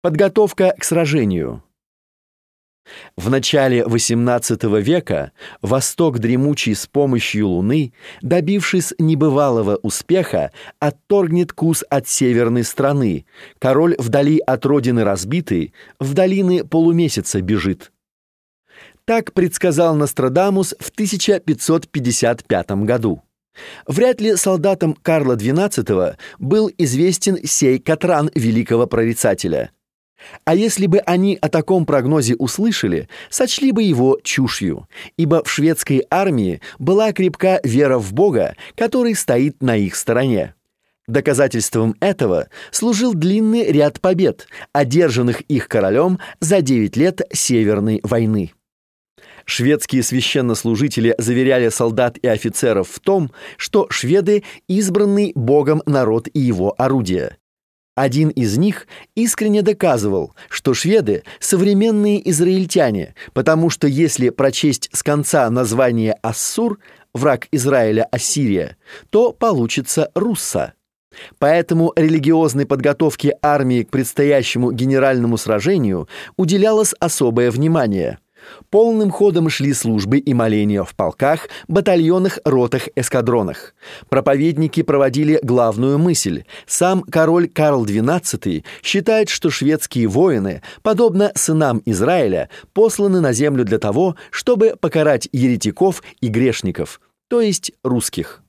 Подготовка к сражению. В начале XVIII века Восток Дремучий с помощью Луны, добившись небывалого успеха, отторгнет Кус от северной страны. Король вдали от родины разбитый, в долины полумесяца бежит. Так предсказал Нострадамус в 1555 году. Вряд ли солдатам Карла XII был известен сей Катран великого прорицателя. А если бы они о таком прогнозе услышали, сочли бы его чушью, ибо в шведской армии была крепка вера в Бога, который стоит на их стороне. Доказательством этого служил длинный ряд побед, одержанных их королем за 9 лет Северной войны. Шведские священнослужители заверяли солдат и офицеров в том, что шведы – избранный Богом народ и его орудия. Один из них искренне доказывал, что шведы – современные израильтяне, потому что если прочесть с конца название Ассур, враг Израиля Ассирия, то получится Русса. Поэтому религиозной подготовке армии к предстоящему генеральному сражению уделялось особое внимание. Полным ходом шли службы и моления в полках, батальонах, ротах, эскадронах. Проповедники проводили главную мысль. Сам король Карл XII считает, что шведские воины, подобно сынам Израиля, посланы на землю для того, чтобы покарать еретиков и грешников, то есть русских.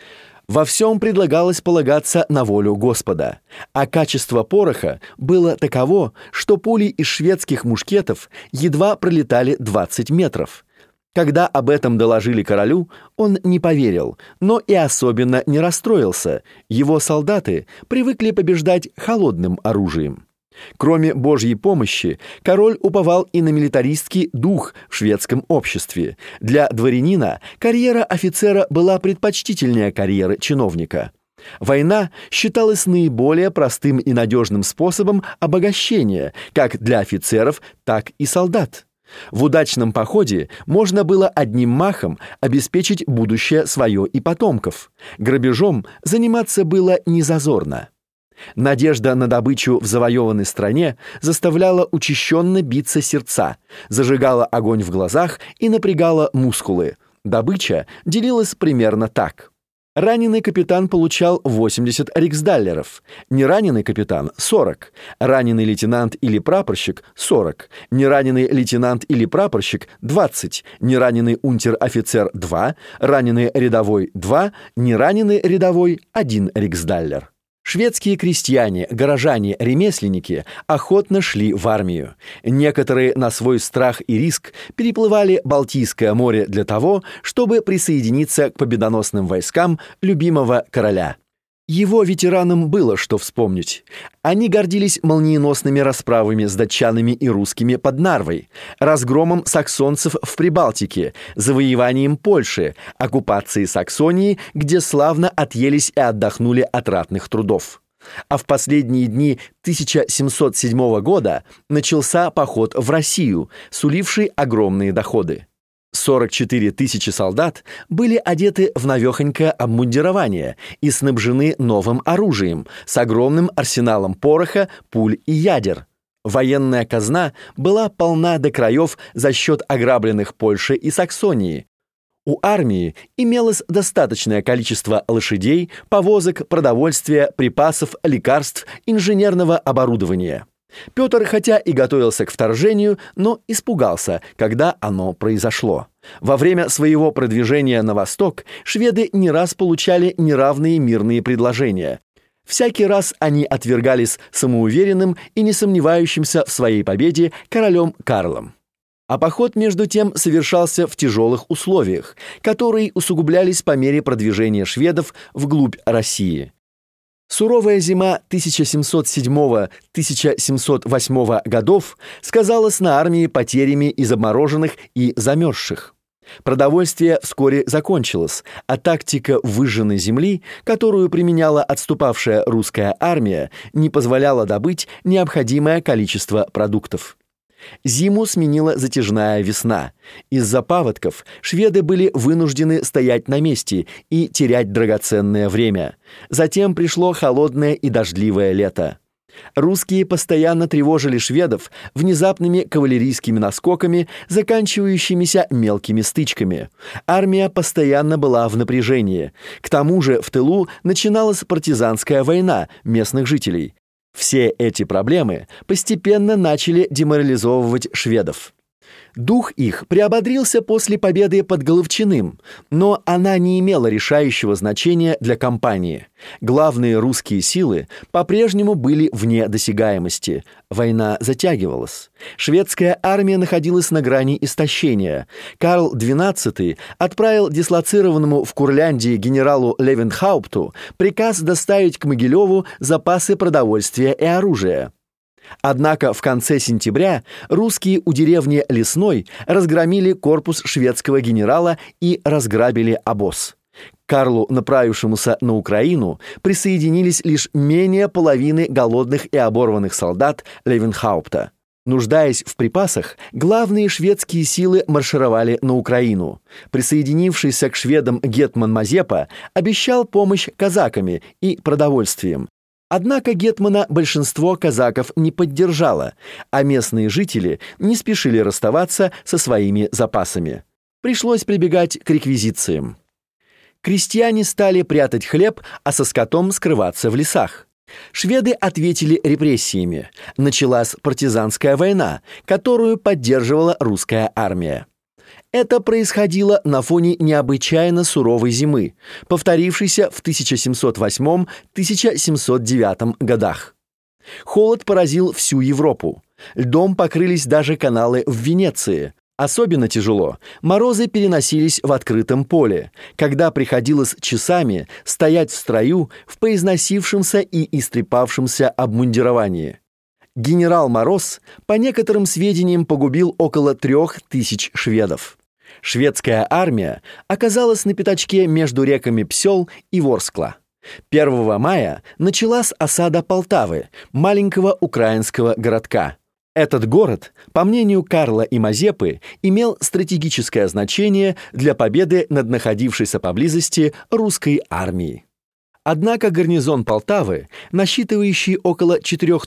Во всем предлагалось полагаться на волю Господа, а качество пороха было таково, что пули из шведских мушкетов едва пролетали 20 метров. Когда об этом доложили королю, он не поверил, но и особенно не расстроился. Его солдаты привыкли побеждать холодным оружием. Кроме Божьей помощи, король уповал и на милитаристский дух в шведском обществе. Для дворянина карьера офицера была предпочтительнее карьеры чиновника. Война считалась наиболее простым и надежным способом обогащения как для офицеров, так и солдат. В удачном походе можно было одним махом обеспечить будущее свое и потомков. Грабежом заниматься было незазорно. Надежда на добычу в завоеванной стране заставляла учащенно биться сердца, зажигала огонь в глазах и напрягала мускулы. Добыча делилась примерно так. Раненый капитан получал 80 риксдаллеров, нераненый капитан – 40, раненый лейтенант или прапорщик – 40, нераненый лейтенант или прапорщик – 20, нераненый унтер-офицер – 2, раненый рядовой – 2, нераненый рядовой – 1 риксдаллер. Шведские крестьяне, горожане, ремесленники охотно шли в армию. Некоторые на свой страх и риск переплывали Балтийское море для того, чтобы присоединиться к победоносным войскам любимого короля. Его ветеранам было что вспомнить. Они гордились молниеносными расправами с датчанами и русскими под Нарвой, разгромом саксонцев в Прибалтике, завоеванием Польши, оккупацией Саксонии, где славно отъелись и отдохнули от ратных трудов. А в последние дни 1707 года начался поход в Россию, суливший огромные доходы. 44 тысячи солдат были одеты в навехонькое обмундирование и снабжены новым оружием с огромным арсеналом пороха, пуль и ядер. Военная казна была полна до краев за счет ограбленных Польши и Саксонии. У армии имелось достаточное количество лошадей, повозок, продовольствия, припасов, лекарств, инженерного оборудования. Петр, хотя и готовился к вторжению, но испугался, когда оно произошло. Во время своего продвижения на восток шведы не раз получали неравные мирные предложения. Всякий раз они отвергались самоуверенным и не сомневающимся в своей победе королем Карлом. А поход, между тем, совершался в тяжелых условиях, которые усугублялись по мере продвижения шведов вглубь России. Суровая зима 1707-1708 годов сказалась на армии потерями из обмороженных и замерзших. Продовольствие вскоре закончилось, а тактика выжженной земли, которую применяла отступавшая русская армия, не позволяла добыть необходимое количество продуктов. Зиму сменила затяжная весна. Из-за паводков шведы были вынуждены стоять на месте и терять драгоценное время. Затем пришло холодное и дождливое лето. Русские постоянно тревожили шведов внезапными кавалерийскими наскоками, заканчивающимися мелкими стычками. Армия постоянно была в напряжении. К тому же в тылу начиналась партизанская война местных жителей. Все эти проблемы постепенно начали деморализовывать шведов. Дух их приободрился после победы под Головчиным, но она не имела решающего значения для кампании. Главные русские силы по-прежнему были вне досягаемости. Война затягивалась. Шведская армия находилась на грани истощения. Карл XII отправил дислоцированному в Курляндии генералу Левенхаупту приказ доставить к Могилеву запасы продовольствия и оружия. Однако в конце сентября русские у деревни Лесной разгромили корпус шведского генерала и разграбили обоз. К Карлу, направившемуся на Украину, присоединились лишь менее половины голодных и оборванных солдат Левенхаупта. Нуждаясь в припасах, главные шведские силы маршировали на Украину. Присоединившийся к шведам гетман Мазепа обещал помощь казаками и продовольствием. Однако гетмана большинство казаков не поддержало, а местные жители не спешили расставаться со своими запасами. Пришлось прибегать к реквизициям. Крестьяне стали прятать хлеб, а со скотом скрываться в лесах. Шведы ответили репрессиями. Началась партизанская война, которую поддерживала русская армия. Это происходило на фоне необычайно суровой зимы, повторившейся в 1708-1709 годах. Холод поразил всю Европу. Льдом покрылись даже каналы в Венеции. Особенно тяжело морозы переносились в открытом поле, когда приходилось часами стоять в строю в поизносившемся и истрепавшемся обмундировании. Генерал Мороз, по некоторым сведениям, погубил около 3000 шведов. Шведская армия оказалась на пятачке между реками Псел и Ворскла. 1 мая началась осада Полтавы, маленького украинского городка. Этот город, по мнению Карла и Мазепы, имел стратегическое значение для победы над находившейся поблизости русской армией. Однако гарнизон Полтавы, насчитывающий около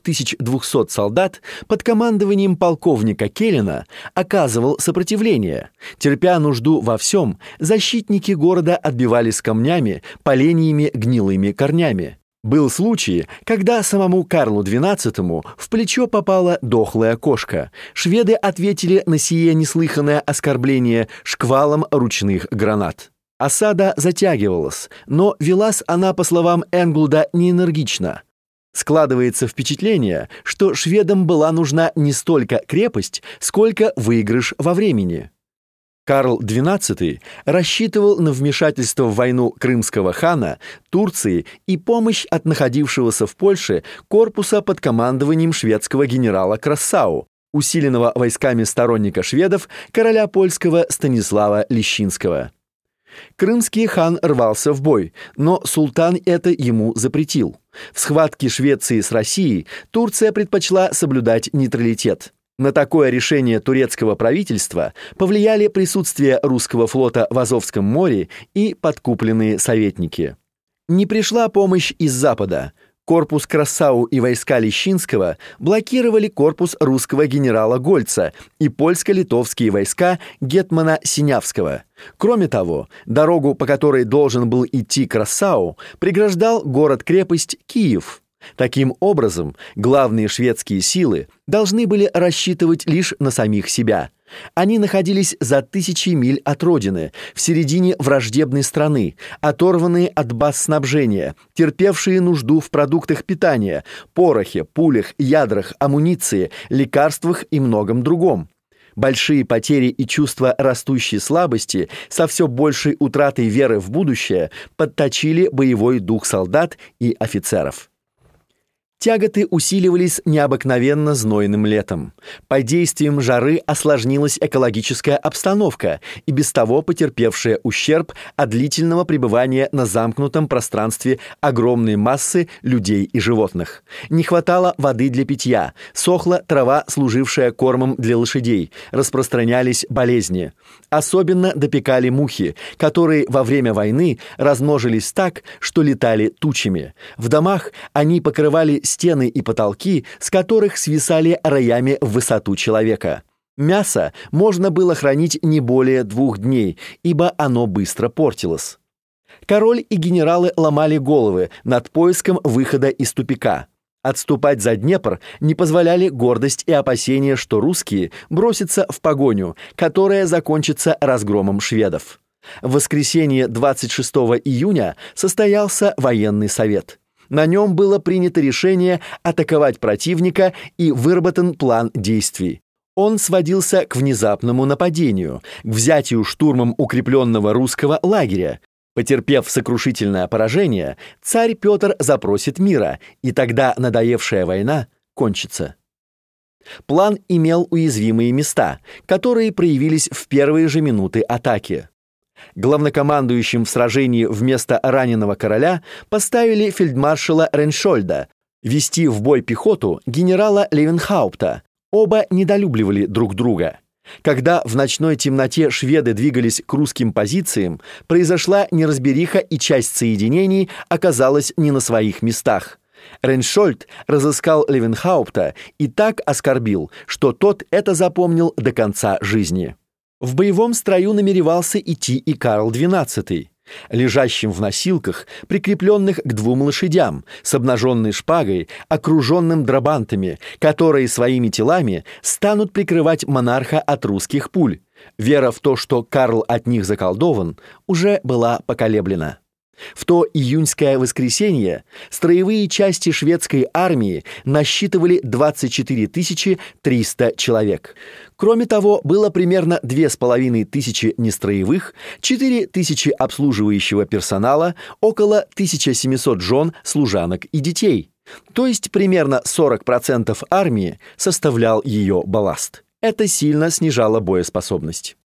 4200 солдат под командованием полковника Келлена, оказывал сопротивление. Терпя нужду во всем, защитники города отбивались камнями, поленьями, гнилыми корнями. Был случай, когда самому Карлу XII в плечо попала дохлая кошка. Шведы ответили на сие неслыханное оскорбление шквалом ручных гранат. Осада затягивалась, но велась она, по словам Энглуда, неэнергично. Складывается впечатление, что шведам была нужна не столько крепость, сколько выигрыш во времени. Карл XII рассчитывал на вмешательство в войну крымского хана, Турции и помощь от находившегося в Польше корпуса под командованием шведского генерала Крассау, усиленного войсками сторонника шведов короля польского Станислава Лещинского. Крымский хан рвался в бой, но султан это ему запретил. В схватке Швеции с Россией Турция предпочла соблюдать нейтралитет. На такое решение турецкого правительства повлияли присутствие русского флота в Азовском море и подкупленные советники. Не пришла помощь из Запада. Корпус Крассау и войска Лещинского блокировали корпус русского генерала Гольца и польско-литовские войска гетмана Синявского. Кроме того, дорогу, по которой должен был идти Крассау, преграждал город-крепость Киев. Таким образом, главные шведские силы должны были рассчитывать лишь на самих себя. Они находились за тысячи миль от родины, в середине враждебной страны, оторванные от баз снабжения, терпевшие нужду в продуктах питания, порохе, пулях, ядрах, амуниции, лекарствах и многом другом. Большие потери и чувство растущей слабости со все большей утратой веры в будущее подточили боевой дух солдат и офицеров. Тяготы усиливались необыкновенно знойным летом. Под действием жары осложнилась экологическая обстановка, и без того потерпевшая ущерб от длительного пребывания на замкнутом пространстве огромной массы людей и животных. Не хватало воды для питья, сохла трава, служившая кормом для лошадей, распространялись болезни. Особенно допекали мухи, которые во время войны размножились так, что летали тучами. В домах они покрывали стены и потолки, с которых свисали роями в высоту человека. Мясо можно было хранить не более 2 дней, ибо оно быстро портилось. Король и генералы ломали головы над поиском выхода из тупика. Отступать за Днепр не позволяли гордость и опасения, что русские бросятся в погоню, которая закончится разгромом шведов. В воскресенье 26 июня состоялся военный совет. На нем было принято решение атаковать противника и выработан план действий. Он сводился к внезапному нападению, к взятию штурмом укрепленного русского лагеря. Потерпев сокрушительное поражение, царь Петр запросит мира, и тогда надоевшая война кончится. План имел уязвимые места, которые проявились в первые же минуты атаки. Главнокомандующим в сражении вместо раненого короля поставили фельдмаршала Рейншольда, вести в бой пехоту генерала Левенхаупта. Оба недолюбливали друг друга. Когда в ночной темноте шведы двигались к русским позициям, произошла неразбериха, и часть соединений оказалась не на своих местах. Рейншольд разыскал Левенхаупта и так оскорбил, что тот это запомнил до конца жизни. В боевом строю намеревался идти и Карл XII. Лежащим в носилках, прикрепленных к 2 лошадям, с обнаженной шпагой, окруженным драбантами, которые своими телами станут прикрывать монарха от русских пуль. Вера в то, что Карл от них заколдован, уже была поколеблена. В то июньское воскресенье строевые части шведской армии насчитывали 24 300 человек. Кроме того, было примерно 2500 нестроевых, 4000 обслуживающего персонала, около 1700 жен, служанок и детей. То есть примерно 40% армии составлял ее балласт. Это сильно снижало боеспособность.